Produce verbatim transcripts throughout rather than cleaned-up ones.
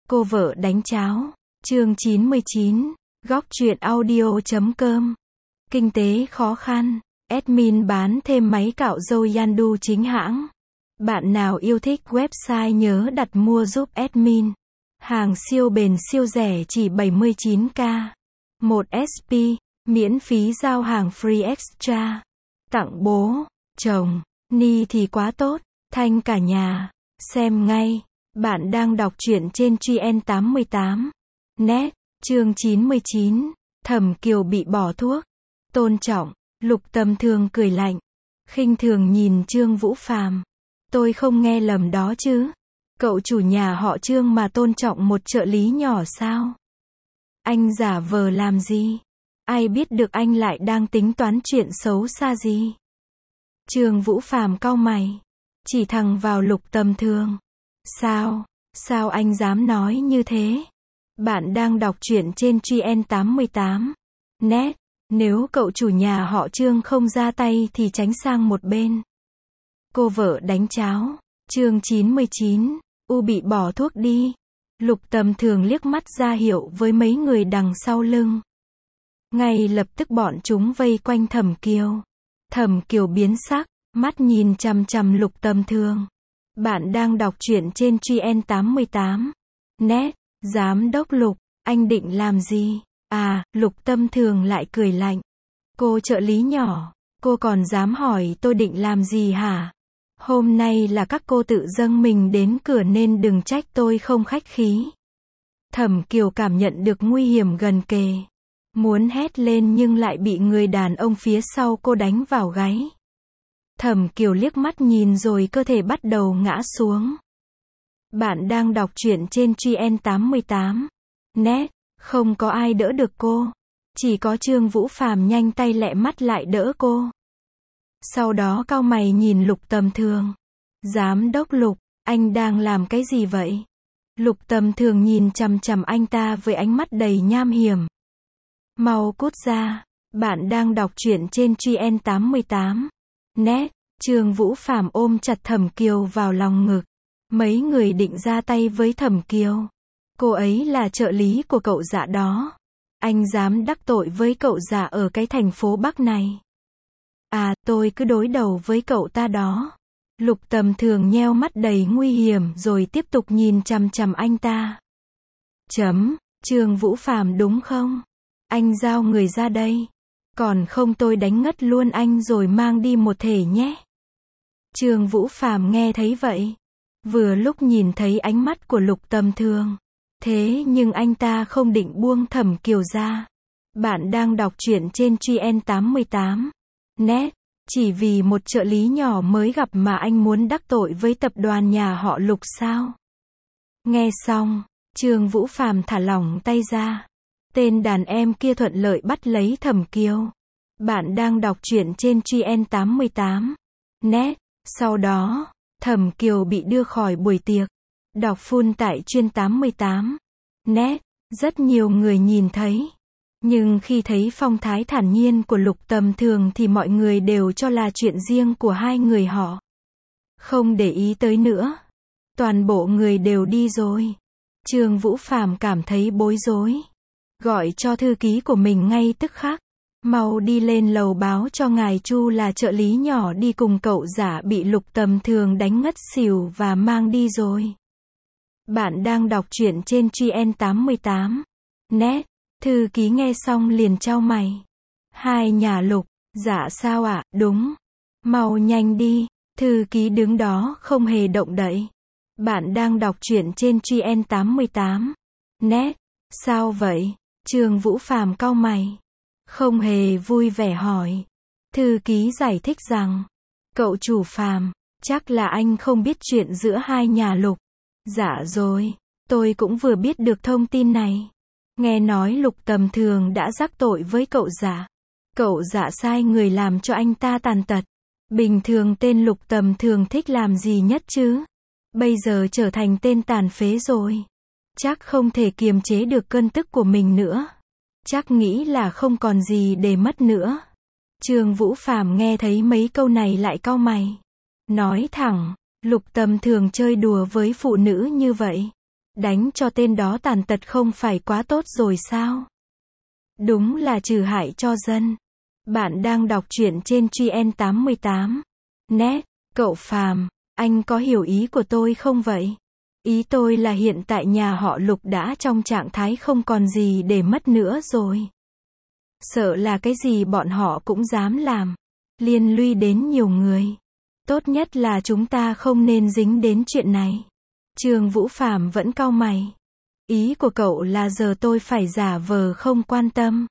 Cô vợ đánh cháo. Chương chín mươi chín. Góc truyện audio chấm com. Kinh tế khó khăn. Admin bán thêm máy cạo râu Yandu chính hãng. Bạn nào yêu thích website nhớ đặt mua giúp admin. Hàng siêu bền siêu rẻ chỉ bảy mươi chín k. một ét pê, miễn phí giao hàng free extra. Tặng bố, chồng, ni thì quá tốt, thanh cả nhà. Xem ngay. Bạn đang đọc truyện trên Truyện tám mươi tám. Net. Chương chín mươi chín. Thẩm Kiều bị bỏ thuốc. Tôn Trọng. Lục Tâm Thường cười lạnh. Khinh thường nhìn Trương Vũ Phàm. Tôi không nghe lầm đó chứ. Cậu chủ nhà họ Trương mà tôn trọng một trợ lý nhỏ sao? Anh giả vờ làm gì? Ai biết được anh lại đang tính toán chuyện xấu xa gì? Trương Vũ Phàm cau mày. Chỉ thẳng vào Lục Tâm Thường. Sao? Sao anh dám nói như thế? Bạn đang đọc truyện trên Truyện tám mươi tám. Net. Nếu cậu chủ nhà họ Trương không ra tay thì tránh sang một bên. Cô vợ đánh cháo. Chương chín mươi chín. U bị bỏ thuốc đi. Lục Tâm Thường liếc mắt ra hiệu với mấy người đằng sau lưng. Ngay lập tức bọn chúng vây quanh Thẩm Kiều. Thẩm Kiều biến sắc, mắt nhìn chằm chằm Lục Tâm Thường. Bạn đang đọc truyện trên Truyện tám mươi tám. Net. Giám đốc Lục, anh định làm gì? À, Lục Tâm Thường lại cười lạnh. Cô trợ lý nhỏ, cô còn dám hỏi tôi định làm gì hả? Hôm nay là các cô tự dâng mình đến cửa nên đừng trách tôi không khách khí. Thẩm Kiều cảm nhận được nguy hiểm gần kề. Muốn hét lên nhưng lại bị người đàn ông phía sau cô đánh vào gáy. Thẩm Kiều liếc mắt nhìn rồi cơ thể bắt đầu ngã xuống. Bạn đang đọc truyện trên Truyện tám mươi tám. Net. Không có ai đỡ được cô. Chỉ có Trương Vũ Phàm nhanh tay lẹ mắt lại đỡ cô. Sau đó cau mày nhìn Lục Tâm Thường. Giám đốc Lục, anh đang làm cái gì vậy? Lục Tâm Thường nhìn chằm chằm anh ta với ánh mắt đầy nham hiểm. Mau cút ra. Bạn đang đọc truyện trên Truyện tám mươi tám. Net. Trương Vũ Phàm ôm chặt Thẩm Kiều vào lòng ngực. Mấy người định ra tay với Thẩm Kiều. Cô ấy là trợ lý của cậu dạ đó. Anh dám đắc tội với cậu dạ ở cái thành phố Bắc này. À, tôi cứ đối đầu với cậu ta đó. Lục Tâm Thường nheo mắt đầy nguy hiểm rồi tiếp tục nhìn chằm chằm anh ta. Chấm. Trương Vũ Phàm đúng không? Anh giao người ra đây. Còn không tôi đánh ngất luôn anh rồi mang đi một thể nhé. Trương Vũ Phàm nghe thấy vậy. Vừa lúc nhìn thấy ánh mắt của Lục Tâm Thường. Thế nhưng anh ta không định buông Thẩm Kiều ra. Bạn đang đọc truyện trên Truyện tám mươi tám. Net. Chỉ vì một trợ lý nhỏ mới gặp mà anh muốn đắc tội với tập đoàn nhà họ Lục sao? Nghe xong, Trương Vũ Phàm thả lỏng tay ra. Tên đàn em kia thuận lợi bắt lấy Thẩm Kiều. Bạn đang đọc truyện trên Truyện tám mươi tám. Net. Sau đó, Thẩm Kiều bị đưa khỏi buổi tiệc. Đọc full tại Truyện tám mươi tám. Net. Rất nhiều người nhìn thấy. Nhưng khi thấy phong thái thản nhiên của Lục Tâm Thường thì mọi người đều cho là chuyện riêng của hai người họ. Không để ý tới nữa. Toàn bộ người đều đi rồi. Trương Vũ Phàm cảm thấy bối rối. Gọi cho thư ký của mình ngay tức khắc. Mau đi lên lầu báo cho ngài Chu là trợ lý nhỏ đi cùng cậu giả bị Lục Tâm Thường đánh ngất xỉu và mang đi rồi. Bạn đang đọc truyện trên Truyện tám mươi tám. Net. Thư ký nghe xong liền chau mày. Hai nhà Lục. Dạ sao ạ? À? Đúng. Mau nhanh đi. Thư ký đứng đó không hề động đậy. Bạn đang đọc truyện trên Truyện tám mươi tám. Net. Sao vậy? Trương Vũ Phàm cau mày. Không hề vui vẻ hỏi. Thư ký giải thích rằng. Cậu chủ Phàm, chắc là anh không biết chuyện giữa hai nhà Lục. Dạ rồi. Tôi cũng vừa biết được thông tin này. Nghe nói Lục Tâm Thường đã rắc tội với cậu dạ. Cậu dạ sai người làm cho anh ta tàn tật. Bình thường tên Lục Tâm Thường thích làm gì nhất chứ? Bây giờ trở thành tên tàn phế rồi. Chắc không thể kiềm chế được cơn tức của mình nữa. Chắc nghĩ là không còn gì để mất nữa. Trương Vũ Phàm nghe thấy mấy câu này lại cau mày. Nói thẳng, Lục Tâm Thường chơi đùa với phụ nữ như vậy. Đánh cho tên đó tàn tật không phải quá tốt rồi sao? Đúng là trừ hại cho dân. Bạn đang đọc truyện trên Gen tám mươi tám net. Cậu Phàm, anh có hiểu ý của tôi không vậy? Ý tôi là hiện tại nhà họ Lục đã trong trạng thái không còn gì để mất nữa rồi. Sợ là cái gì bọn họ cũng dám làm. Liên lụy đến nhiều người. Tốt nhất là chúng ta không nên dính đến chuyện này. Trương Vũ Phàm vẫn cau mày. Ý của cậu là giờ tôi phải giả vờ không quan tâm.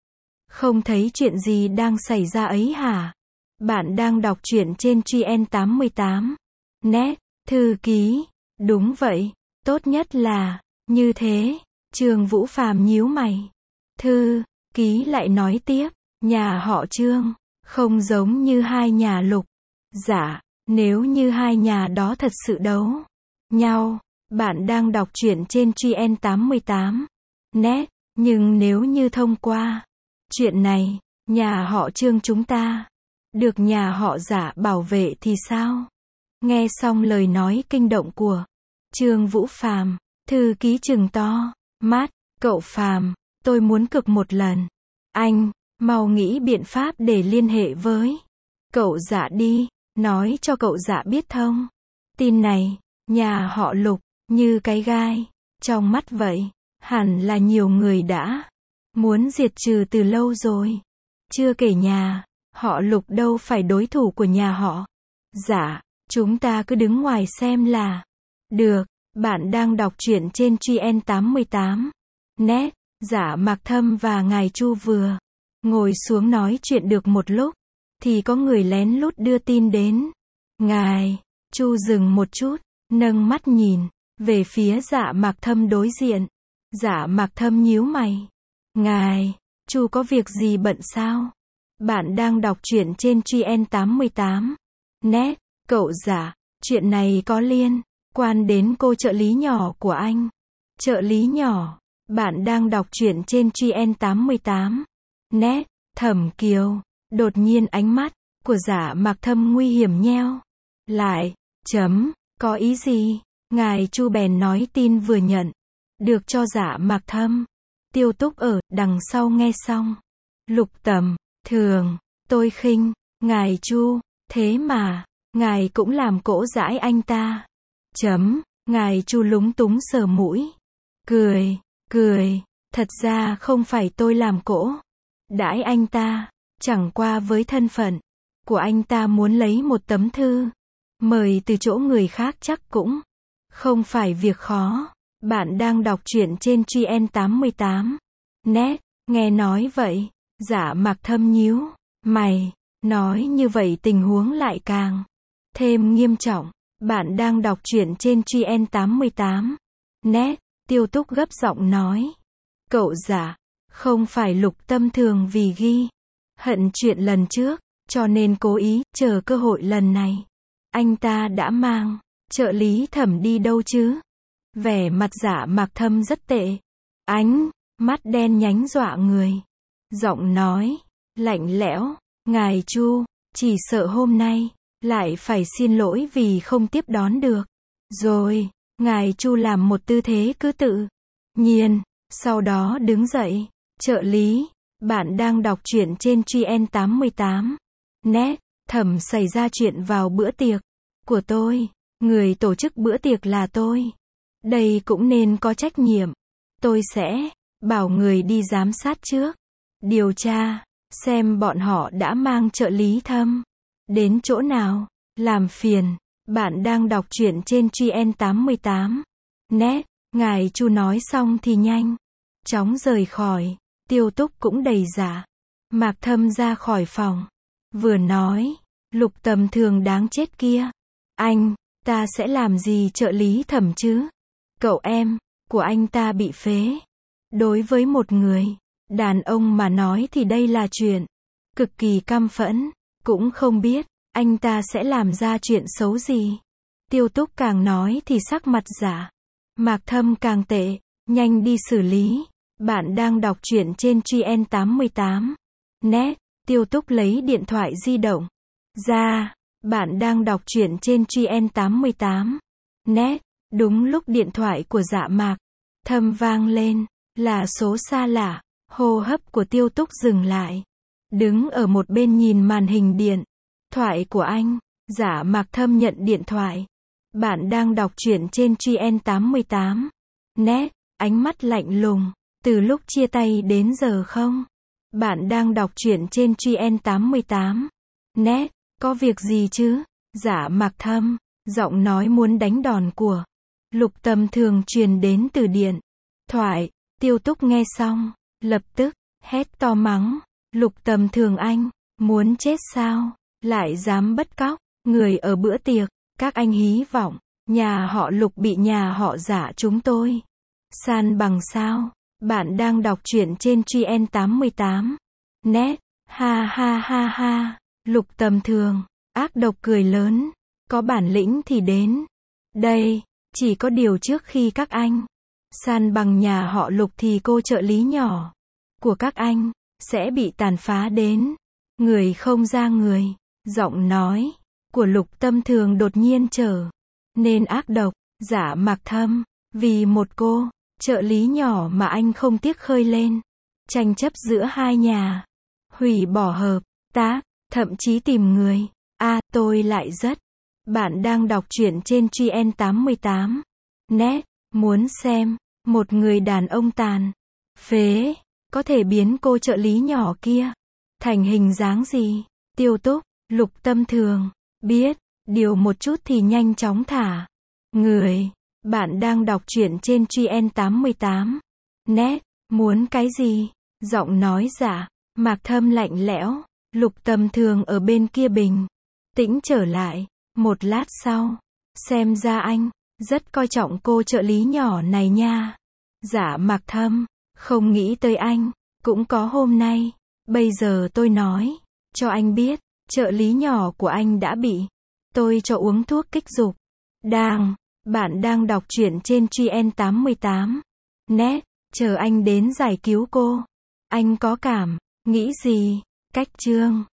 Không thấy chuyện gì đang xảy ra ấy hả? Bạn đang đọc truyện trên Gen tám mươi tám net. Thư ký. Đúng vậy. Tốt nhất là như thế. Trương Vũ Phàm nhíu mày. Thư ký lại nói tiếp. Nhà họ Trương không giống như hai nhà Lục. Dạ, nếu như hai nhà đó thật sự đấu nhau. Bạn đang đọc truyện trên Gen tám mươi tám net. Nhưng nếu như thông qua chuyện này, nhà họ Trương chúng ta được nhà họ Giả bảo vệ thì sao? Nghe xong lời nói kinh động của Trương Vũ Phàm, thư ký trừng to mắt. Cậu Phàm, tôi muốn cực một lần. Anh mau nghĩ biện pháp để liên hệ với cậu Giả đi. Nói cho cậu Giả biết thông tin này. Nhà họ Lục như cái gai trong mắt vậy. Hẳn là nhiều người đã muốn diệt trừ từ lâu rồi. Chưa kể nhà họ Lục đâu phải đối thủ của nhà họ Giả. Chúng ta cứ đứng ngoài xem là được. Bạn đang đọc truyện trên Gen tám mươi tám net. Giả Mạc Thâm và ngài Chu vừa ngồi xuống nói chuyện được một lúc, thì có người lén lút đưa tin đến. Ngài Chu dừng một chút, nâng mắt nhìn về phía Dạ Mạc Thâm đối diện. Dạ Mạc Thâm nhíu mày. Ngài Chu có việc gì bận sao? Bạn đang đọc truyện trên Gen tám mươi tám net. Cậu Giả, chuyện này có liên quan đến cô trợ lý nhỏ của anh. Trợ lý nhỏ. Bạn đang đọc truyện trên Gen tám mươi tám net. Thẩm Kiều. Đột nhiên ánh mắt của Giả Mạc Thâm nguy hiểm nheo lại. Chấm. Có ý gì? Ngài Chu bèn nói tin vừa nhận được cho Giả Mạc Thâm. Tiêu Túc ở đằng sau nghe xong. Lục tầm thường. Tôi khinh ngài Chu. Thế mà ngài cũng làm cỗ dãi anh ta. Chấm. Ngài Chu lúng túng sờ mũi. Cười. Cười. Thật ra không phải tôi làm cỗ đãi anh ta. Chẳng qua với thân phận của anh ta muốn lấy một tấm thư mời từ chỗ người khác chắc cũng không phải việc khó. Bạn đang đọc truyện trên Gen tám mươi tám net. Nghe nói vậy, Giả Mạc Thâm nhíu mày. Nói như vậy tình huống lại càng thêm nghiêm trọng. Bạn đang đọc truyện trên Gen tám mươi tám net. Tiêu Túc gấp giọng nói. Cậu Giả, không phải Lục Tâm thường vì ghi hận chuyện lần trước, cho nên cố ý chờ cơ hội lần này. Anh ta đã mang trợ lý Thẩm đi đâu chứ? Vẻ mặt Giả Mạc Thâm rất tệ. Ánh mắt đen nhánh dọa người. Giọng nói lạnh lẽo. Ngài Chu, chỉ sợ hôm nay lại phải xin lỗi vì không tiếp đón được. Rồi, ngài Chu làm một tư thế cứ tự nhiên, sau đó đứng dậy. Trợ lý, bạn đang đọc truyện trên Gen tám mươi tám net. Thẩm xảy ra chuyện vào bữa tiệc của tôi. Người tổ chức bữa tiệc là tôi. Đây cũng nên có trách nhiệm. Tôi sẽ bảo người đi giám sát trước. Điều tra xem bọn họ đã mang trợ lý Thâm đến chỗ nào. Làm phiền. Bạn đang đọc truyện trên Gen tám mươi tám net. Ngài Chu nói xong thì nhanh chóng rời khỏi. Tiêu Túc cũng đầy Giả Mạc Thâm ra khỏi phòng. Vừa nói, Lục tầm thường đáng chết kia. Anh ta sẽ làm gì trợ lý Thẩm chứ? Cậu em của anh ta bị phế. Đối với một người đàn ông mà nói thì đây là chuyện cực kỳ căm phẫn. Cũng không biết anh ta sẽ làm ra chuyện xấu gì. Tiêu Túc càng nói thì sắc mặt Giả Mạc Thâm càng tệ. Nhanh đi xử lý. Bạn đang đọc truyện trên Gen tám mươi tám net. Tiêu Túc lấy điện thoại di động ra. Bạn đang đọc truyện trên Gen tám mươi tám net. Đúng lúc điện thoại của Dạ Mạc Thâm vang lên, là số xa lạ, hô hấp của Tiêu Túc dừng lại. Đứng ở một bên nhìn màn hình điện thoại của anh, Dạ Mạc Thâm nhận điện thoại. Bạn đang đọc truyện trên Truyện tám mươi tám. Net, ánh mắt lạnh lùng, từ lúc chia tay đến giờ không? Bạn đang đọc truyện trên Truyện tám mươi tám. Net, có việc gì chứ? Dạ Mạc Thâm, giọng nói muốn đánh đòn của Lục Tầm Thường truyền đến từ điện thoại. Tiêu Túc nghe xong, lập tức hét to mắng, Lục Tầm Thường anh, muốn chết sao? Lại dám bắt cóc người ở bữa tiệc, các anh hy vọng nhà họ Lục bị nhà họ Dạ chúng tôi san bằng sao? Bạn đang đọc truyện trên Truyện tám mươi tám. Net, ha ha ha ha. Lục Tầm Thường ác độc cười lớn, có bản lĩnh thì đến đây, chỉ có điều trước khi các anh san bằng nhà họ Lục thì cô trợ lý nhỏ của các anh sẽ bị tàn phá đến người không ra người. Giọng nói của Lục Tầm Thường đột nhiên trở nên ác độc. Dạ Mạc Thâm, vì một cô trợ lý nhỏ mà anh không tiếc khơi lên tranh chấp giữa hai nhà, hủy bỏ hợp tác, thậm chí tìm người. A, à, tôi lại rất. Bạn đang đọc truyện trên Truyện tám mươi tám. Net, muốn xem một người đàn ông tàn phế có thể biến cô trợ lý nhỏ kia thành hình dáng gì? Tiêu Túc, Lục Tầm Thường biết điều một chút thì nhanh chóng thả người. Bạn đang đọc truyện trên Truyện tám mươi tám. Net, muốn cái gì? Giọng nói Dạ Mạc Thâm lạnh lẽo. Lục Tầm Thường ở bên kia bình tĩnh trở lại. Một lát sau, xem ra anh rất coi trọng cô trợ lý nhỏ này nha. Dạ Mạc Thâm, không nghĩ tới anh cũng có hôm nay. Bây giờ tôi nói cho anh biết, trợ lý nhỏ của anh đã bị tôi cho uống thuốc kích dục. Đang, bạn đang đọc truyện trên Truyện tám mươi tám. Net, chờ anh đến giải cứu cô. Anh có cảm nghĩ gì? Cách chương